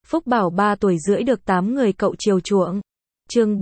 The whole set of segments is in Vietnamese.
Phúc Bảo 3 tuổi rưỡi được 8 người cậu chiều chuộng. Chương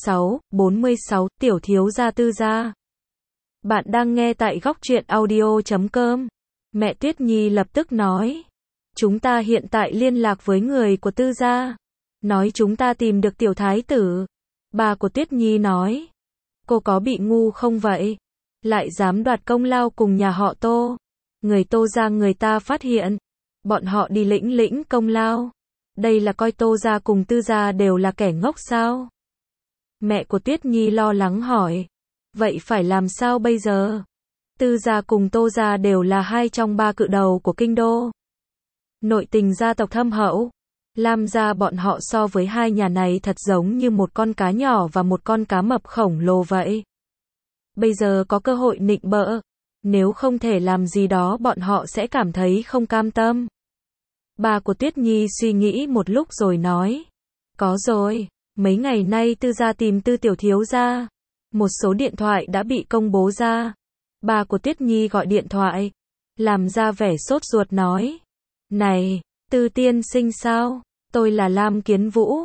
46, Tiểu thiếu gia Tư gia. Bạn đang nghe tại góc truyện audio.com. Mẹ Tuyết Nhi lập tức nói. Chúng ta hiện tại liên lạc với người của Tư gia. Nói chúng ta tìm được tiểu thái tử. Bà của Tuyết Nhi nói. Cô có bị ngu không vậy? Lại dám đoạt công lao cùng nhà họ Tô. Người Tô gia người ta phát hiện. Bọn họ đi lĩnh công lao. Đây là coi Tô gia cùng Tư gia đều là kẻ ngốc sao? Mẹ của Tuyết Nhi lo lắng hỏi. Vậy phải làm sao bây giờ? Tư gia cùng Tô gia đều là hai trong ba cự đầu của kinh đô. Nội tình gia tộc thâm hậu. Lam gia bọn họ so với hai nhà này thật giống như một con cá nhỏ và một con cá mập khổng lồ vậy. Bây giờ có cơ hội nịnh bợ. Nếu không thể làm gì đó bọn họ sẽ cảm thấy không cam tâm. Bà của Tuyết Nhi suy nghĩ một lúc rồi nói. Có rồi, mấy ngày nay Tư gia tìm Tư tiểu thiếu gia. Một số điện thoại đã bị công bố ra. Bà của Tuyết Nhi gọi điện thoại. Làm ra vẻ sốt ruột nói. Này, Tư tiên sinh sao? Tôi là Lam Kiến Vũ.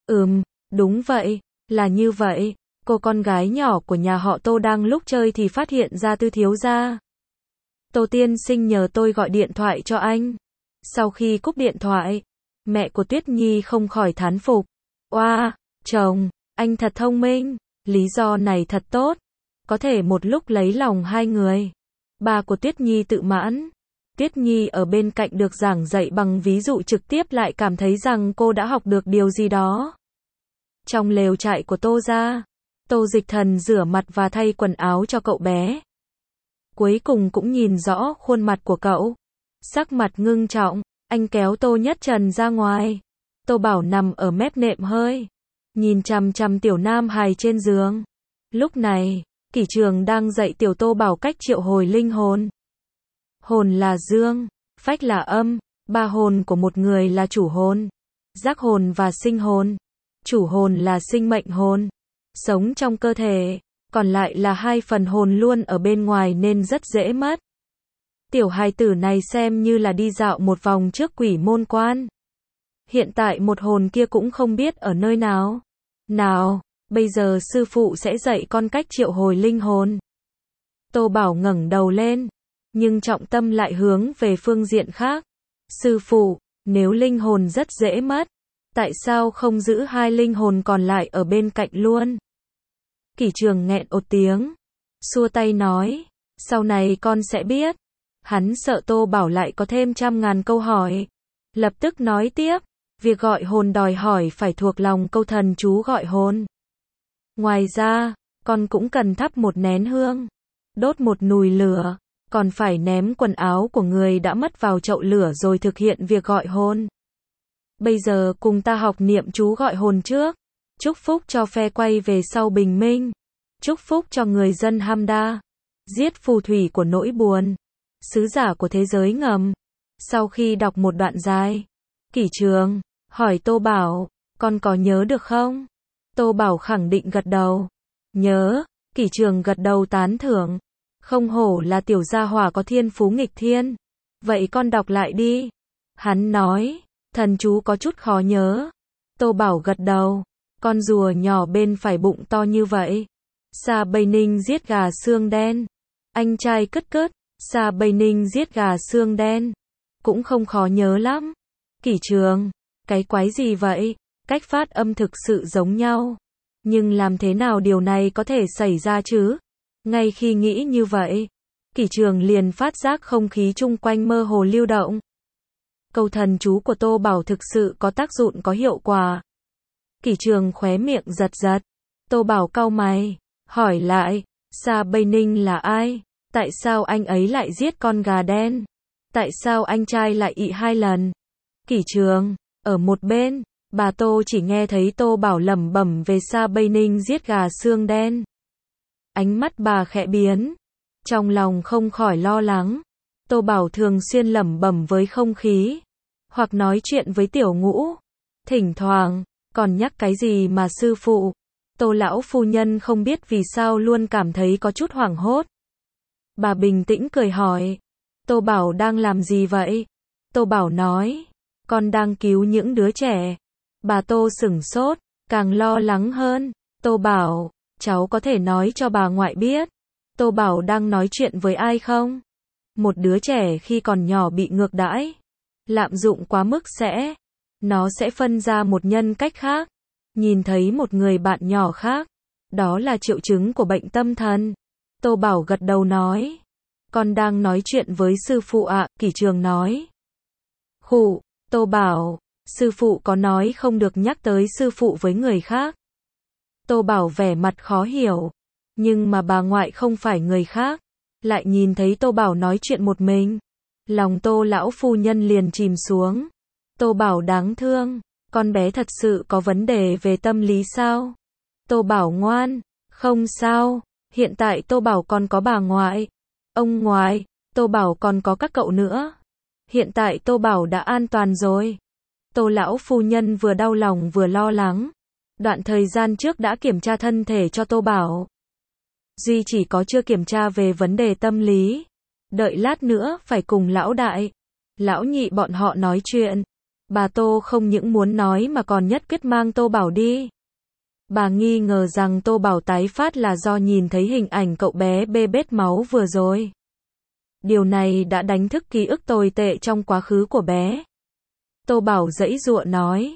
Đúng vậy, là như vậy. Cô con gái nhỏ của nhà họ Tô đang lúc chơi thì phát hiện ra Tư thiếu gia. Tô tiên sinh nhờ tôi gọi điện thoại cho anh. Sau khi cúp điện thoại, mẹ của Tuyết Nhi không khỏi thán phục. Oa, chồng, anh thật thông minh, lý do này thật tốt, có thể một lúc lấy lòng hai người. Bà của Tuyết Nhi tự mãn. Tuyết Nhi ở bên cạnh được giảng dạy bằng ví dụ trực tiếp lại cảm thấy rằng cô đã học được điều gì đó. Trong lều trại của Tô gia, Tô Dịch Thần rửa mặt và thay quần áo cho cậu bé. Cuối cùng cũng nhìn rõ khuôn mặt của cậu. Sắc mặt ngưng trọng, anh kéo Tô Nhất Trần ra ngoài. Tô Bảo nằm ở mép nệm hơi, nhìn chằm chằm tiểu nam hài trên giường. Lúc này, Kỷ Trường đang dạy tiểu Tô Bảo cách triệu hồi linh hồn. Hồn là dương, phách là âm, ba hồn của một người là chủ hồn, giác hồn và sinh hồn. Chủ hồn là sinh mệnh hồn, sống trong cơ thể, còn lại là hai phần hồn luôn ở bên ngoài nên rất dễ mất. Tiểu hài tử này xem như là đi dạo một vòng trước quỷ môn quan. Hiện tại một hồn kia cũng không biết ở nơi nào. Nào, bây giờ sư phụ sẽ dạy con cách triệu hồi linh hồn. Tô Bảo ngẩng đầu lên, nhưng trọng tâm lại hướng về phương diện khác. Sư phụ, nếu linh hồn rất dễ mất, tại sao không giữ hai linh hồn còn lại ở bên cạnh luôn? Kỷ Trường nghẹn ột tiếng, xua tay nói, sau này con sẽ biết. Hắn sợ Tô Bảo lại có thêm 100.000 câu hỏi. Lập tức nói tiếp, việc gọi hồn đòi hỏi phải thuộc lòng câu thần chú gọi hồn. Ngoài ra, con cũng cần thắp một nén hương, đốt một nùi lửa, còn phải ném quần áo của người đã mất vào chậu lửa rồi thực hiện việc gọi hồn. Bây giờ cùng ta học niệm chú gọi hồn trước. Chúc phúc cho phe quay về sau bình minh. Chúc phúc cho người dân Hamda. Giết phù thủy của nỗi buồn. Sứ giả của thế giới ngầm. Sau khi đọc một đoạn dài, Kỷ Trường hỏi Tô Bảo, con có nhớ được không? Tô Bảo khẳng định gật đầu. Nhớ. Kỷ Trường gật đầu tán thưởng. Không hổ là tiểu gia hỏa có thiên phú nghịch thiên. Vậy con đọc lại đi. Hắn nói, thần chú có chút khó nhớ. Tô Bảo gật đầu. Con rùa nhỏ bên phải bụng to như vậy. Sa Bầy Ninh giết gà xương đen. Anh trai cất cất. Sa Bầy Ninh giết gà xương đen. Cũng không khó nhớ lắm. Kỷ Trường, cái quái gì vậy? Cách phát âm thực sự giống nhau. Nhưng làm thế nào điều này có thể xảy ra chứ? Ngay khi nghĩ như vậy, Kỷ Trường liền phát giác không khí chung quanh mơ hồ lưu động. Câu thần chú của Tô Bảo thực sự có tác dụng có hiệu quả. Kỷ Trường khóe miệng giật giật. Tô Bảo cau mày, hỏi lại, Sa Bầy Ninh là ai? Tại sao anh ấy lại giết con gà đen? Tại sao anh trai lại ị 2 lần? Kỷ Trường, ở một bên, bà Tô chỉ nghe thấy Tô Bảo lẩm bẩm về Sa Bầy Ninh giết gà xương đen. Ánh mắt bà khẽ biến, trong lòng không khỏi lo lắng. Tô Bảo thường xuyên lẩm bẩm với không khí, hoặc nói chuyện với Tiểu Ngũ. Thỉnh thoảng, còn nhắc cái gì mà sư phụ, Tô lão phu nhân không biết vì sao luôn cảm thấy có chút hoảng hốt. Bà bình tĩnh cười hỏi, Tô Bảo đang làm gì vậy? Tô Bảo nói, Con đang cứu những đứa trẻ. Bà Tô sửng sốt, càng lo lắng hơn. Tô Bảo, cháu có thể nói cho bà ngoại biết. Tô Bảo đang nói chuyện với ai không? Một đứa trẻ khi còn nhỏ bị ngược đãi, lạm dụng quá mức nó sẽ phân ra một nhân cách khác. Nhìn thấy một người bạn nhỏ khác, đó là triệu chứng của bệnh tâm thần. Tô Bảo gật đầu nói. Con đang nói chuyện với sư phụ ạ, Kỷ Trường nói. Khụ, Tô Bảo, sư phụ có nói không được nhắc tới sư phụ với người khác. Tô Bảo vẻ mặt khó hiểu. Nhưng mà bà ngoại không phải người khác. Lại nhìn thấy Tô Bảo nói chuyện một mình. Lòng Tô lão phu nhân liền chìm xuống. Tô Bảo đáng thương. Con bé thật sự có vấn đề về tâm lý sao? Tô Bảo ngoan. Không sao. Hiện tại Tô Bảo còn có bà ngoại, ông ngoại, Tô Bảo còn có các cậu nữa. Hiện tại Tô Bảo đã an toàn rồi. Tô lão phu nhân vừa đau lòng vừa lo lắng. Đoạn thời gian trước đã kiểm tra thân thể cho Tô Bảo. Duy chỉ có chưa kiểm tra về vấn đề tâm lý. Đợi lát nữa phải cùng lão đại, lão nhị bọn họ nói chuyện. Bà Tô không những muốn nói mà còn nhất quyết mang Tô Bảo đi. Bà nghi ngờ rằng Tô Bảo tái phát là do nhìn thấy hình ảnh cậu bé bê bết máu vừa rồi. Điều này đã đánh thức ký ức tồi tệ trong quá khứ của bé. Tô Bảo giãy giụa nói.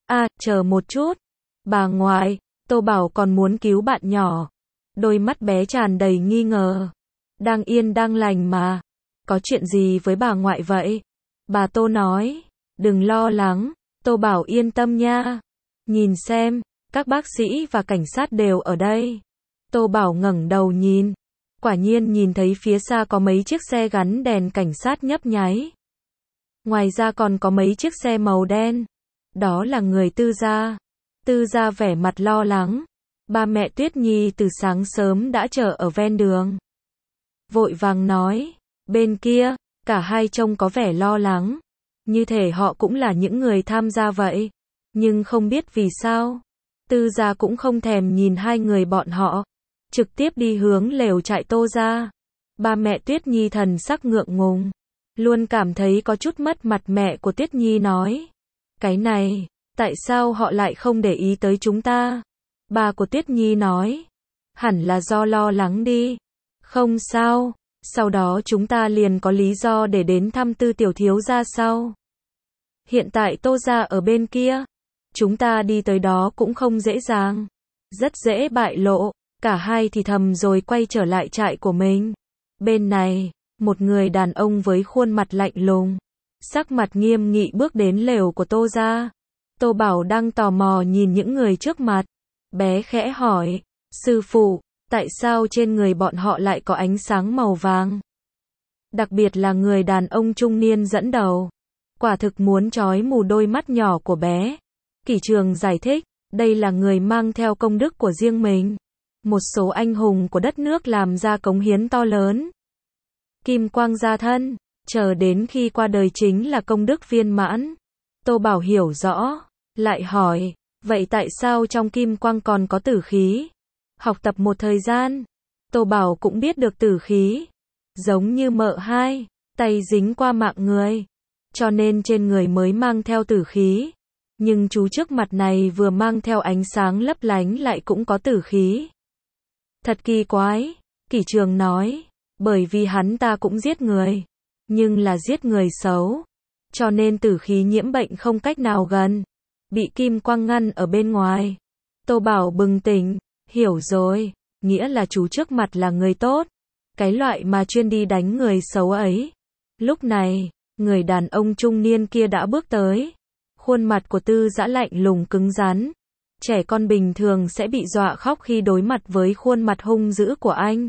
Chờ một chút. Bà ngoại, Tô Bảo còn muốn cứu bạn nhỏ. Đôi mắt bé tràn đầy nghi ngờ. Đang yên đang lành mà. Có chuyện gì với bà ngoại vậy? Bà Tô nói. Đừng lo lắng, Tô Bảo yên tâm nha. Nhìn xem, các bác sĩ và cảnh sát đều ở đây. Tô Bảo ngẩng đầu nhìn. Quả nhiên nhìn thấy phía xa có mấy chiếc xe gắn đèn cảnh sát nhấp nháy. Ngoài ra còn có mấy chiếc xe màu đen. Đó là người Tư gia. Tư gia vẻ mặt lo lắng. Ba mẹ Tuyết Nhi từ sáng sớm đã chờ ở ven đường. Vội vàng nói. Bên kia, cả hai trông có vẻ lo lắng. Như thể họ cũng là những người tham gia vậy. Nhưng không biết vì sao. Tư gia cũng không thèm nhìn hai người bọn họ. Trực tiếp đi hướng lều trại Tô gia. Ba mẹ Tuyết Nhi thần sắc ngượng ngùng. Luôn cảm thấy có chút mất mặt. Mẹ của Tuyết Nhi nói. Cái này, tại sao họ lại không để ý tới chúng ta? Bà của Tuyết Nhi nói. Hẳn là do lo lắng đi. Không sao, sau đó chúng ta liền có lý do để đến thăm Tư tiểu thiếu gia sau. Hiện tại Tô gia ở bên kia. Chúng ta đi tới đó cũng không dễ dàng. Rất dễ bại lộ. Cả hai thì thầm rồi quay trở lại trại của mình. Bên này, một người đàn ông với khuôn mặt lạnh lùng, sắc mặt nghiêm nghị bước đến lều của Tô gia. Tô Bảo đang tò mò nhìn những người trước mặt. Bé khẽ hỏi, sư phụ, tại sao trên người bọn họ lại có ánh sáng màu vàng? Đặc biệt là người đàn ông trung niên dẫn đầu. Quả thực muốn chói mù đôi mắt nhỏ của bé. Kỷ Trường giải thích, đây là người mang theo công đức của riêng mình. Một số anh hùng của đất nước làm ra cống hiến to lớn. Kim quang gia thân, chờ đến khi qua đời chính là công đức viên mãn. Tô Bảo hiểu rõ, lại hỏi, vậy tại sao trong kim quang còn có tử khí? Học tập một thời gian, Tô Bảo cũng biết được tử khí. Giống như mợ hai, tay dính qua mạng người. Cho nên trên người mới mang theo tử khí. Nhưng chú trước mặt này vừa mang theo ánh sáng lấp lánh lại cũng có tử khí. Thật kỳ quái, Kỷ Trường nói, bởi vì hắn ta cũng giết người, nhưng là giết người xấu, cho nên tử khí nhiễm bệnh không cách nào gần, bị kim quang ngăn ở bên ngoài. Tô Bảo bừng tỉnh, hiểu rồi, nghĩa là chú trước mặt là người tốt, cái loại mà chuyên đi đánh người xấu ấy. Lúc này, người đàn ông trung niên kia đã bước tới, khuôn mặt của Tư Dã lạnh lùng cứng rắn. Trẻ con bình thường sẽ bị dọa khóc khi đối mặt với khuôn mặt hung dữ của anh.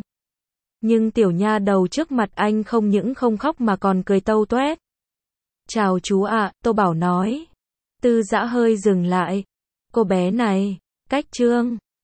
Nhưng tiểu nha đầu trước mặt anh không những không khóc mà còn cười tâu toét. Chào chú ạ, Tô Bảo nói. Tư Dã hơi dừng lại. Cô bé này, cách trương,